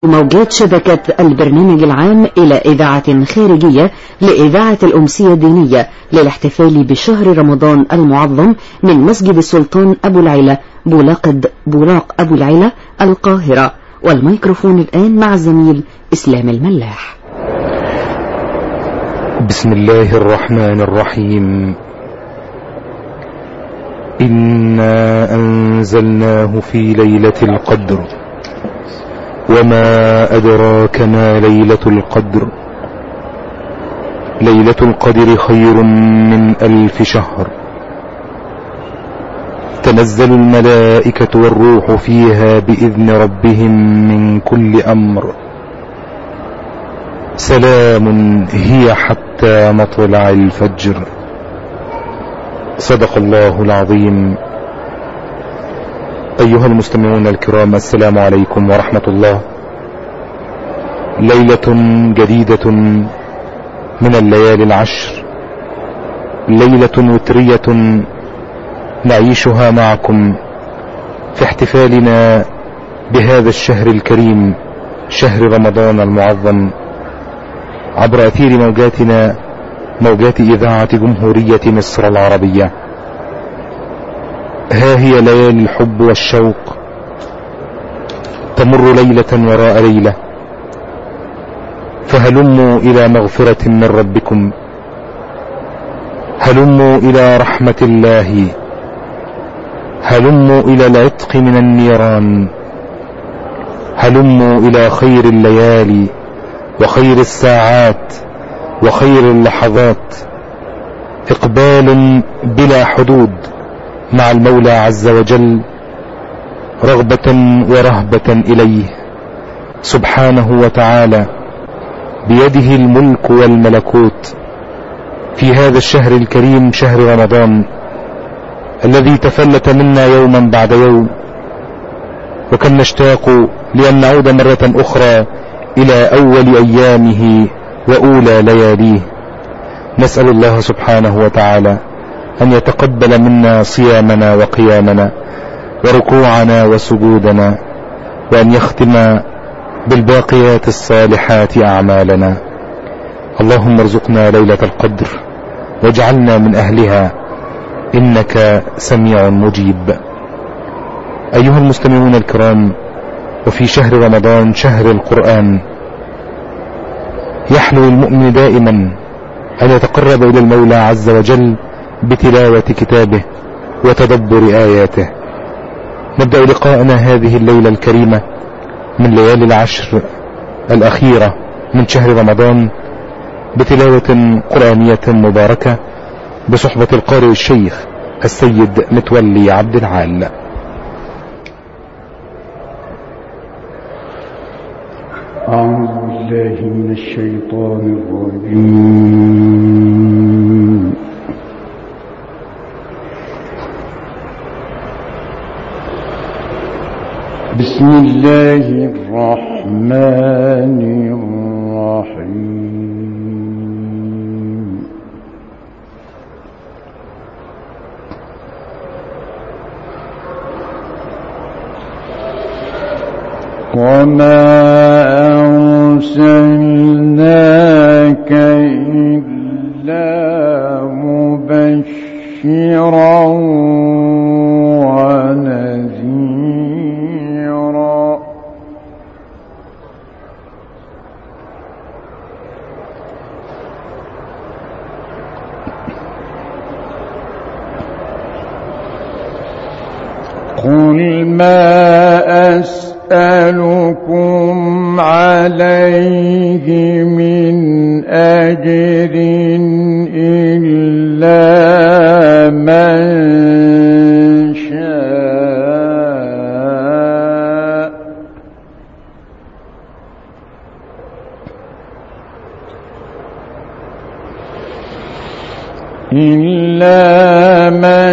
موجات شبكة البرنامج العام إلى إذاعة خارجية لإذاعة الأمسية الدينية للاحتفال بشهر رمضان المعظم من مسجد السلطان أبو العلا بولاق أبو العلا القاهرة. والميكروفون الآن مع الزميل إسلام الملاح. بسم الله الرحمن الرحيم. إنا أنزلناه في ليلة القدر وما أدراك ما ليلة القدر. ليلة القدر خير من 1000 شهر. تنزل الملائكة والروح فيها بإذن ربهم من كل أمر. سلام هي حتى مطلع الفجر. صدق الله العظيم. أيها المستمعون الكرام، السلام عليكم ورحمة الله. ليلة جديدة من الليالي العشر، ليلة وترية نعيشها معكم في احتفالنا بهذا الشهر الكريم، شهر رمضان المعظم، عبر أثير موجاتنا، موجات إذاعة جمهورية مصر العربية. ها هي ليالي الحب والشوق تمر ليلة وراء ليلة، فهلموا إلى مغفرة من ربكم، هلموا إلى رحمة الله، هلموا إلى العتق من النيران، هلموا إلى خير الليالي وخير الساعات وخير اللحظات. إقبال بلا حدود مع المولى عز وجل، رغبة ورهبة إليه سبحانه وتعالى، بيده الملك والملكوت في هذا الشهر الكريم، شهر رمضان الذي تفلت منا يوما بعد يوم، وكم نشتاق لأن نعود مرة أخرى إلى أول أيامه وأولى لياليه. نسأل الله سبحانه وتعالى أن يتقبل منا صيامنا وقيامنا وركوعنا وسجودنا، وأن يختم بالباقيات الصالحات أعمالنا. اللهم ارزقنا ليلة القدر واجعلنا من أهلها، إنك سميع مجيب. أيها المستمعون الكرام، وفي شهر رمضان، شهر القرآن، يحلو المؤمن دائما أن يتقرب إلى المولى عز وجل بتلاوة كتابه وتدبر آياته. نبدأ لقاءنا هذه الليلة الكريمة من ليالي العشر الأخيرة من شهر رمضان بتلاوة قرآنية مباركة بصحبة القارئ الشيخ السيد متولي عبد العال. أعوذ بالله من الشيطان الرجيم. بسم الله الرحمن الرحيم. وما أرسلناك إلا مبشرا ونذيرا. قل ما أسألكم عليه من أجر إلا من شاء، إلا من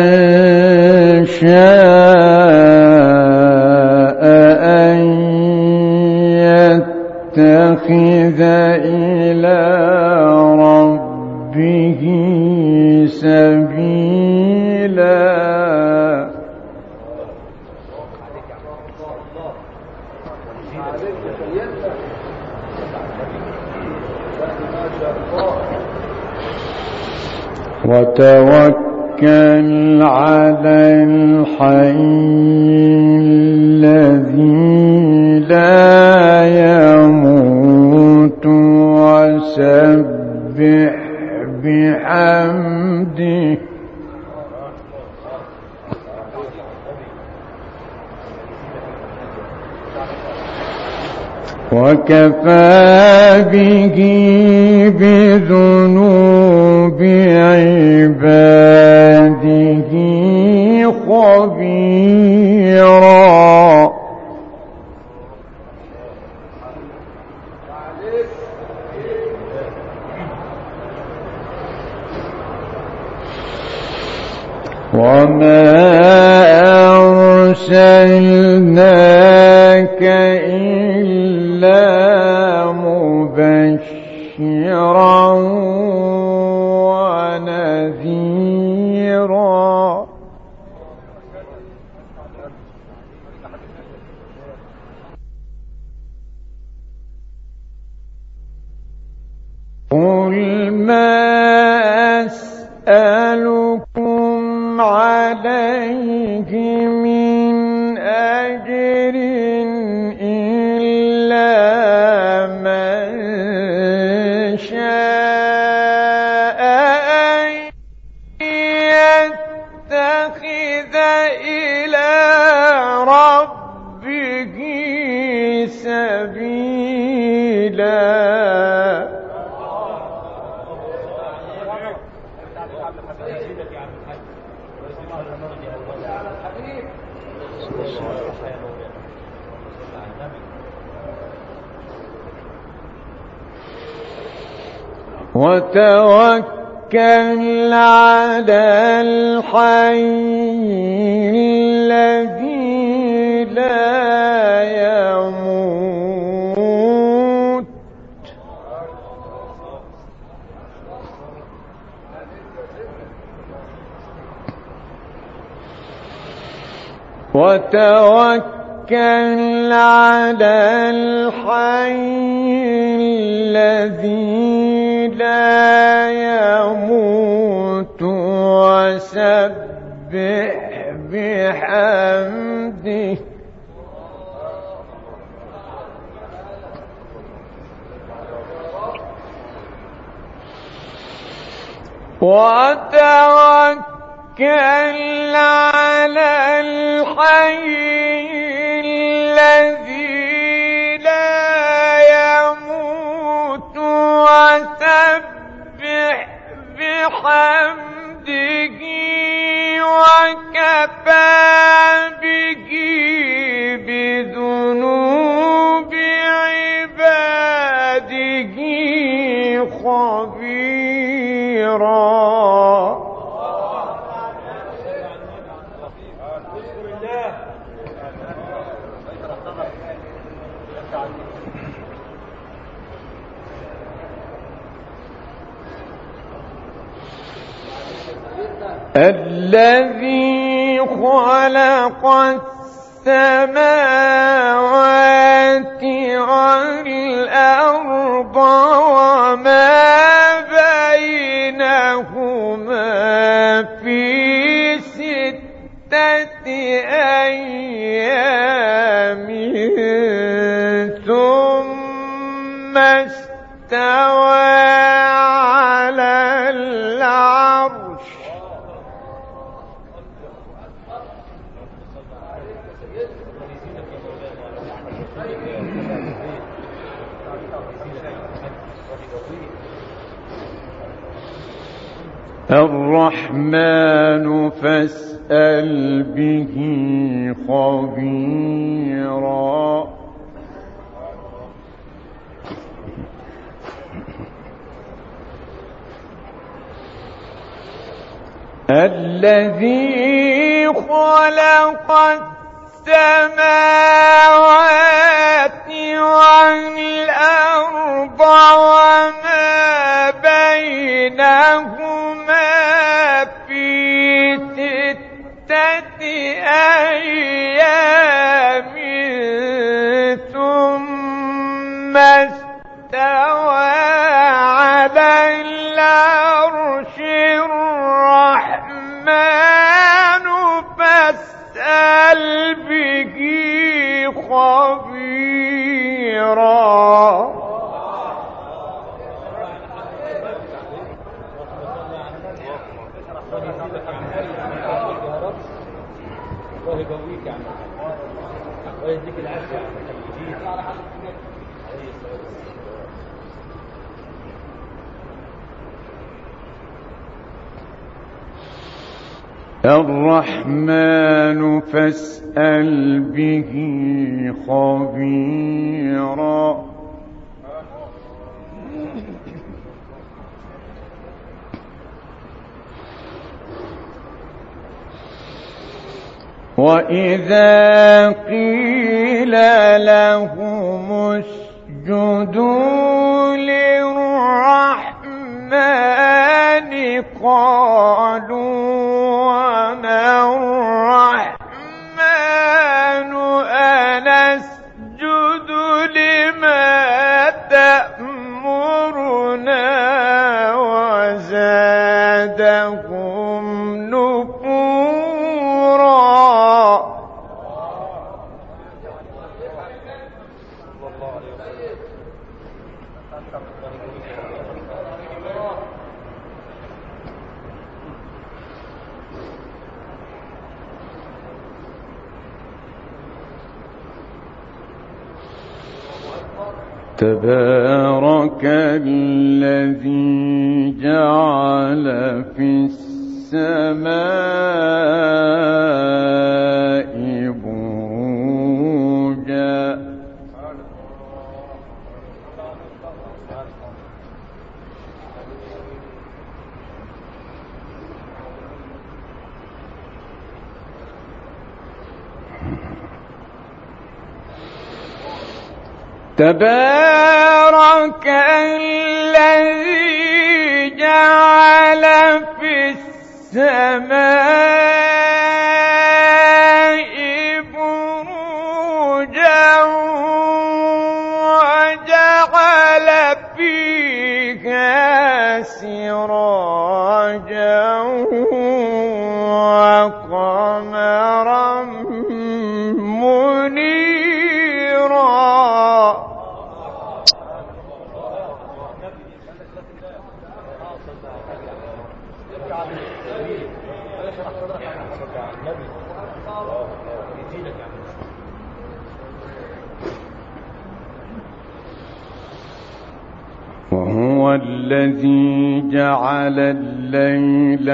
شاء أن يتخذ إلى ربه سبيلا. وتوكل على الحي الذي لا يموت وسبح بحمده وكفى به بذنوب عباده خبيرا وما أرسلناك إلا مبشرا ونذيرا قل ما أسألكم عليه من أجر إلا من شاء أن يتخذ إلى ربه سبيلا وتوكل على الحي الذي لا يموت وتوكل على الحي الذي لا يموت وسبح بحمده وتوكل على الحي الذي لا يموت وسبح بحمده وكفى به بذنوب عباده خبيرا الذي خلق السماوات والأرض وما بينهما في 6 أيام ثم استوى على العرش الرحمن فاسأل به خبيرا الذي خلق السماوات والأرض وما بينهما في 6 أيام ثم استوى على العرش الرحمن فاسأل به خبيرا. الرحمن فاسأل به خبيرا. وإذا قيل لهم اسجدوا للرحمن قالوا وما الرحمن أنسجد لما تأمرنا وزادهم نفورا. تبارك الذي جعل في السماء بروجا. تبارك الذي جعل في السماء بروجا وجعل فيها سراجا وقمرا منيرا. وهو الذي جعل الليل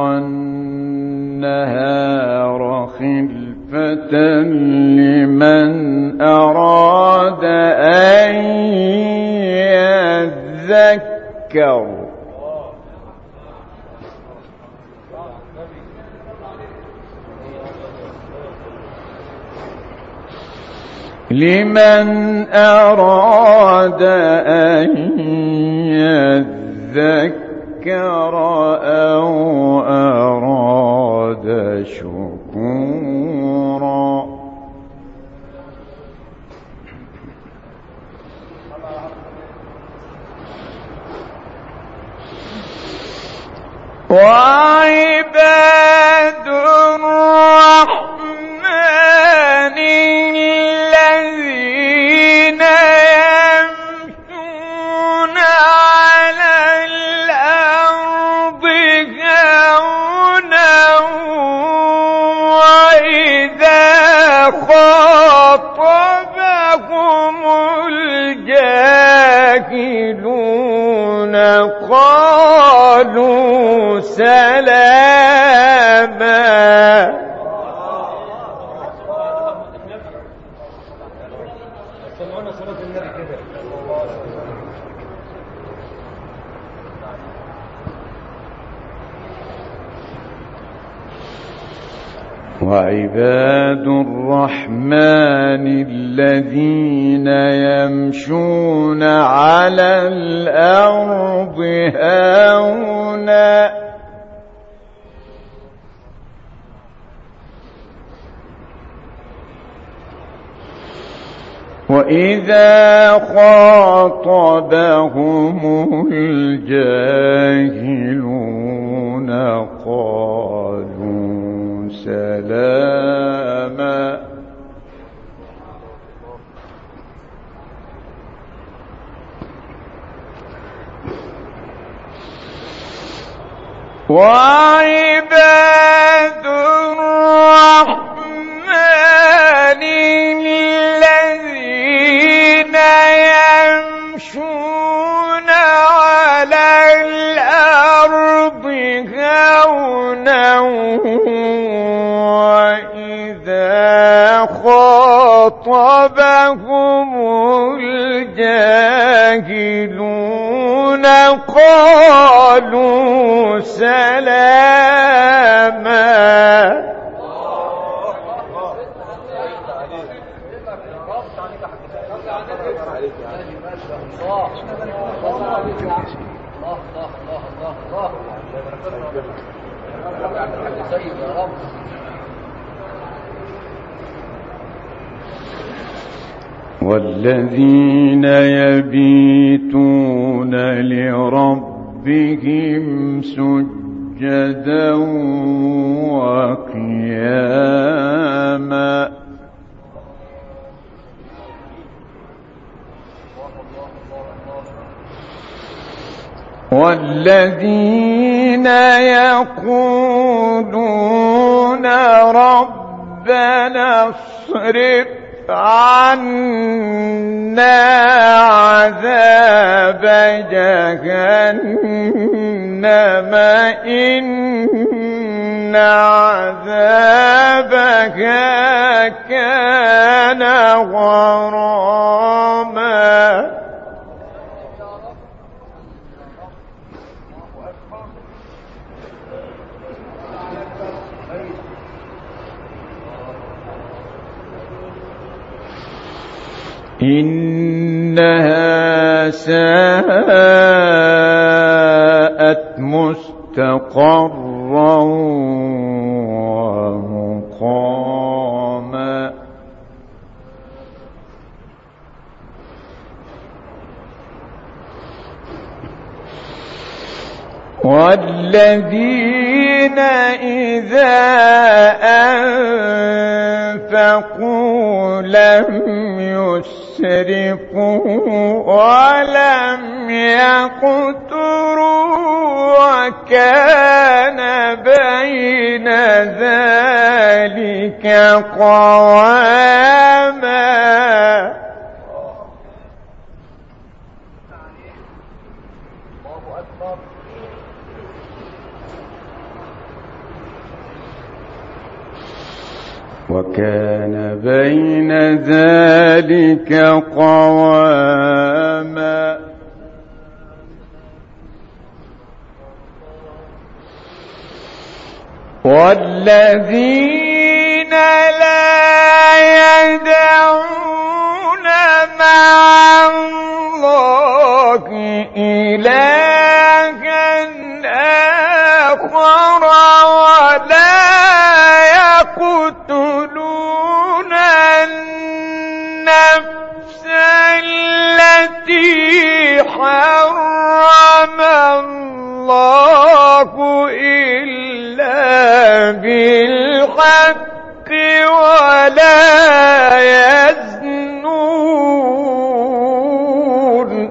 والنهار خلفة لمن أراد أن يذكر. لمن أراد أن يذكر أو أراد شكورا. وعباد الرحمن الذين يمشون على الأرض هونا وإذا خاطبهم الجاهلون قالوا سلاما. وعباد الرحمن الذين يمشون على الأرض هونا وإذا خاطبهم الجاهلون قالوا سلاما وعباد الرحمن الذين يمشون على الأرض هونا وإذا خاطبهم الجاهلون قالوا سلاما والذين يبيتون لربهم سجدا وقياما والذين يقولون ربنا اصرف عنا عذاب جهنم إن عذابها كان غراما إنها ساءت مستقرا ومقاما والذين إذا أنفقوا لم يسرفوا ولم يقتروا وكان بين ذلك قواما وكان بين ذلك قواما والذين لا يدعون مع الله إلها آخر ولا يقتلون النفس التي حرم الله إلا بالحق ولا يزنون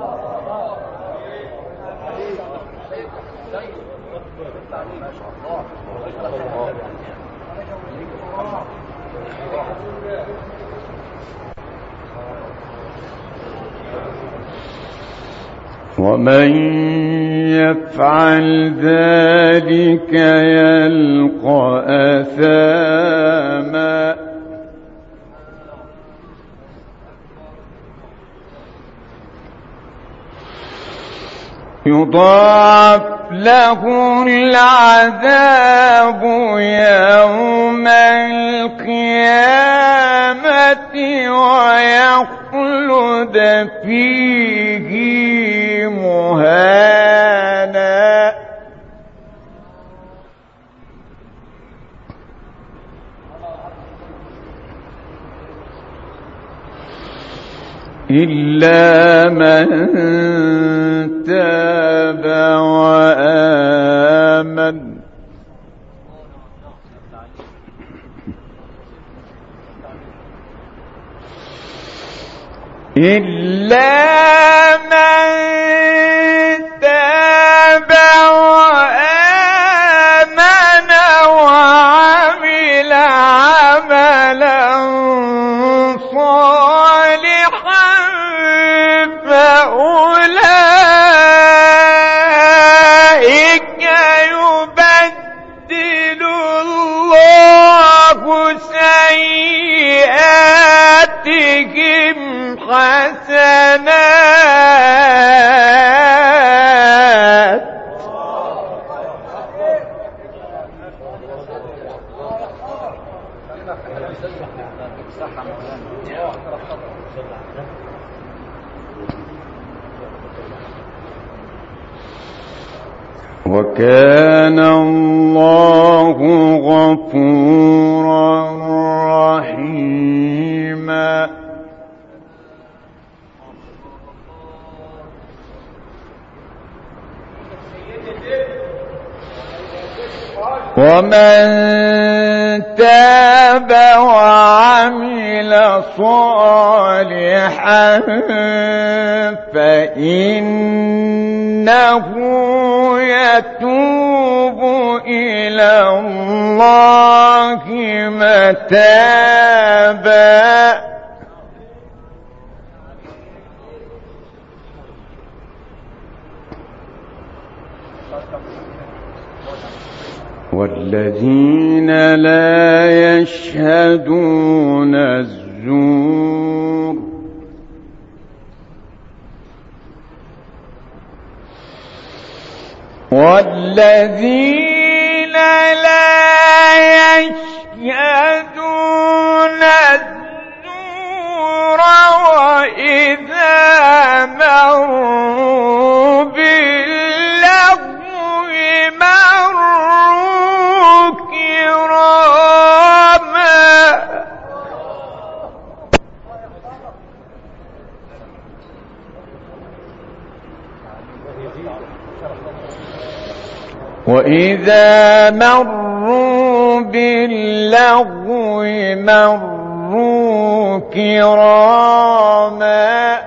ومن يفعل ذلك يلقى أثاما يضاعف له العذاب يوم القيامة ويخلد فيه مهانا إلا من تاب وآمن إلا من تاب وآمن وعمل عملا صالحا فأولئك يبدل الله سيئاتهم حسنات وكان الله غفورا رحيما ومن تاب وعمل صالحا فإنه يتوب إلى الله متابا والذين لا يشهدون الزور والذين لا يشهدون الزور وإذا مروا باللغو مروا كراما وإذا مروا باللغو مروا كراما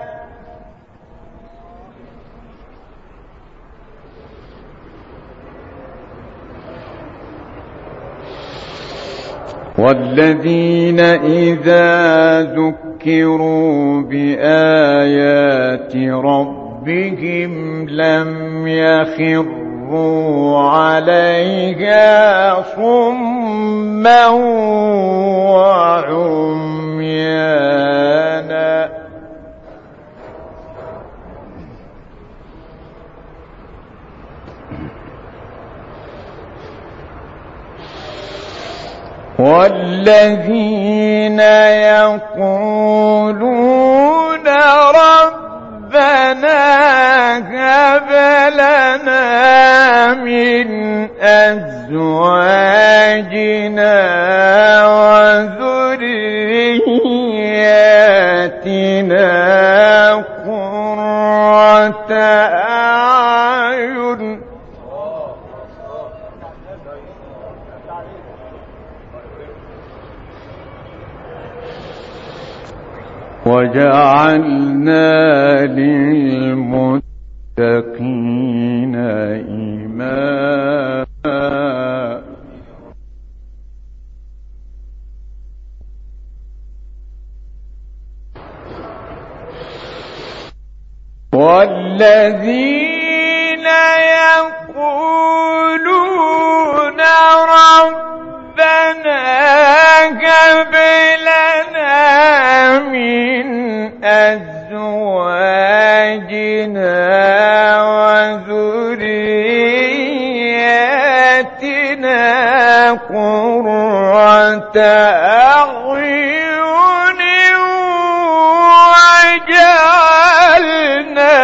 والذين إذا ذكروا بآيات ربهم لم يخروا عليها صما وعميانا والذين يقولون ربنا هب لنا من أزواجنا وذرياتنا قرة أعين وجعلنا للمتقين إماما والذين يقولون ربنا هب لنا من أزواجنا وذرياتنا قرة أعين وجعلنا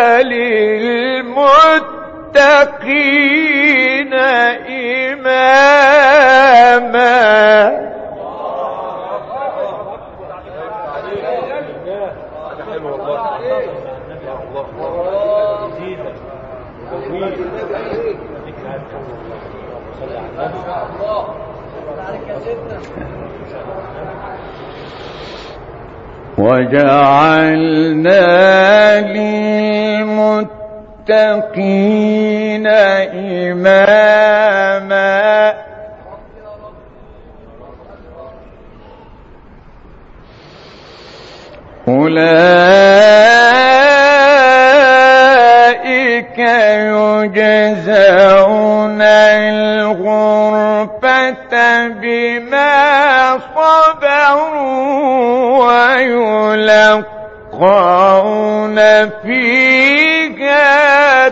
للمتقين إماما وجعلنا للمتقين إماما أولئك يجزون الغرفة بما صبروا ويلقون فيها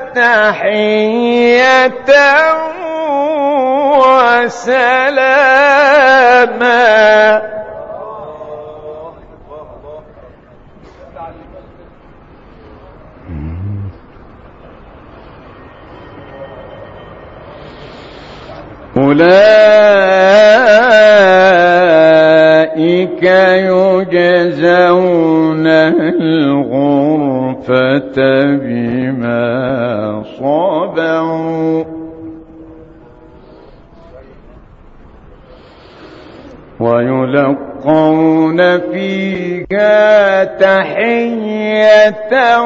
تحية وسلاما. أولئك يجزون الغرفة بما صبروا ويلقون فيها تحية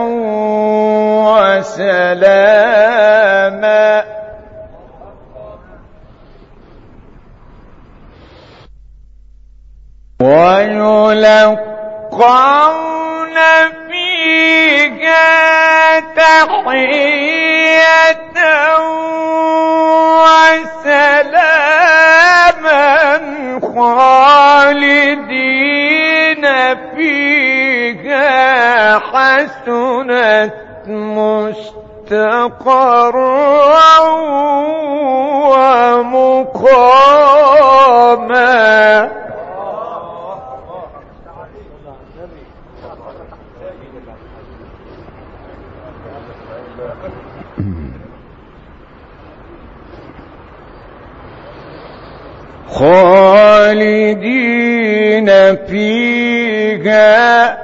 وسلاما. ويلقون فيها تحية وسلاما خالدين فيها حسنت مستقرا ومقاما. خالدين فيها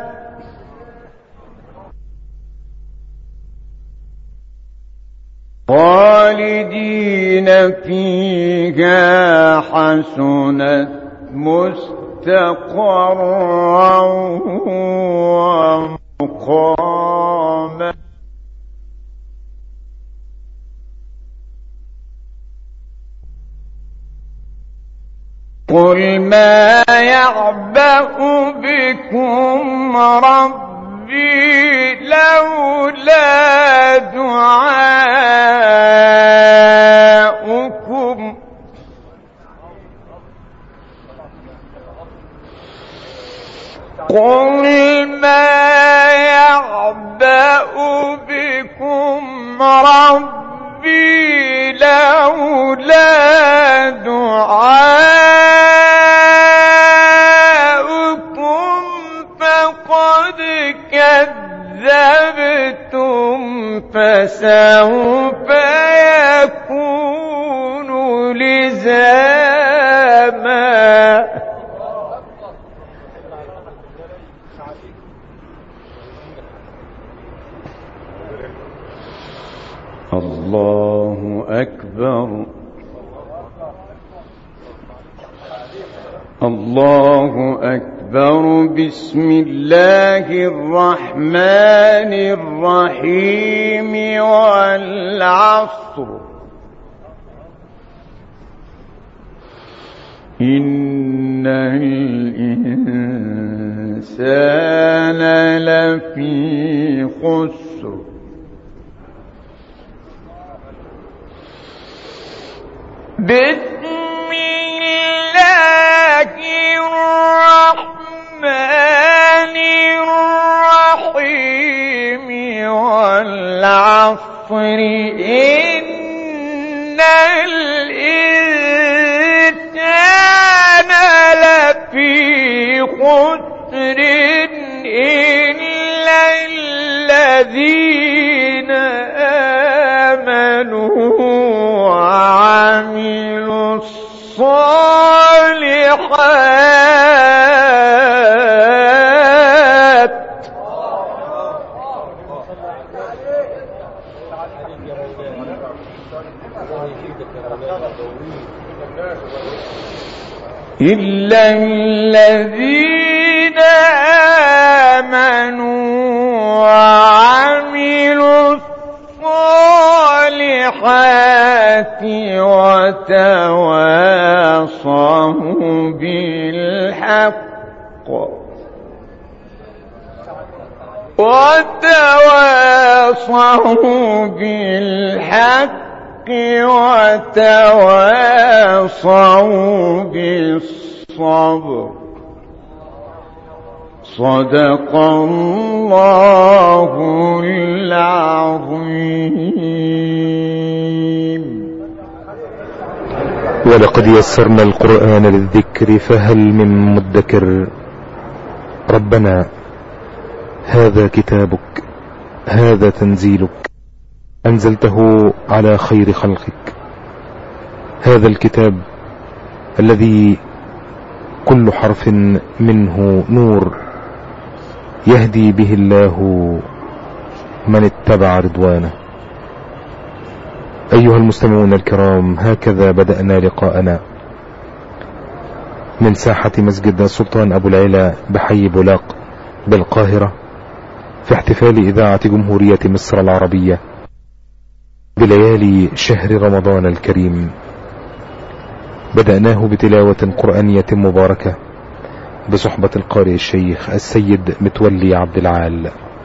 حسنت مستقرا ومقاما. قل ما يعبأ بكم ربي لولا دعاؤكم قل ما يعبأ بكم ربي لولا دعاؤكم فقد كذبتم فسوف يكون لزاما. الله أكبر. الله أكبر. بسم الله الرحمن الرحيم. والعصر إن الإنسان لفي خسر بسم الله الرحمن الرحيم. والعصر إن الإنسان لفي خسر إلا الذين آمنوا وعملوا الصالحات إلا الذين آمنوا وعملوا الصالحات وتواصوا بالحق وتواصوا بالصبر. صدق الله العظيم. ولقد يسرنا القرآن للذكر فهل من مدكر. ربنا هذا كتابك، هذا تنزيلك، أنزلته على خير خلقك. هذا الكتاب الذي كل حرف منه نور يهدي به الله من اتبع رضوانه. أيها المستمعون الكرام، هكذا بدأنا لقاءنا من ساحة مسجد السلطان أبو العلا بحي بولاق بالقاهرة، في احتفال إذاعة جمهورية مصر العربية بليالي شهر رمضان الكريم. بدأناه بتلاوة قرآنية مباركة بصحبة القارئ الشيخ السيد متولي عبد العال.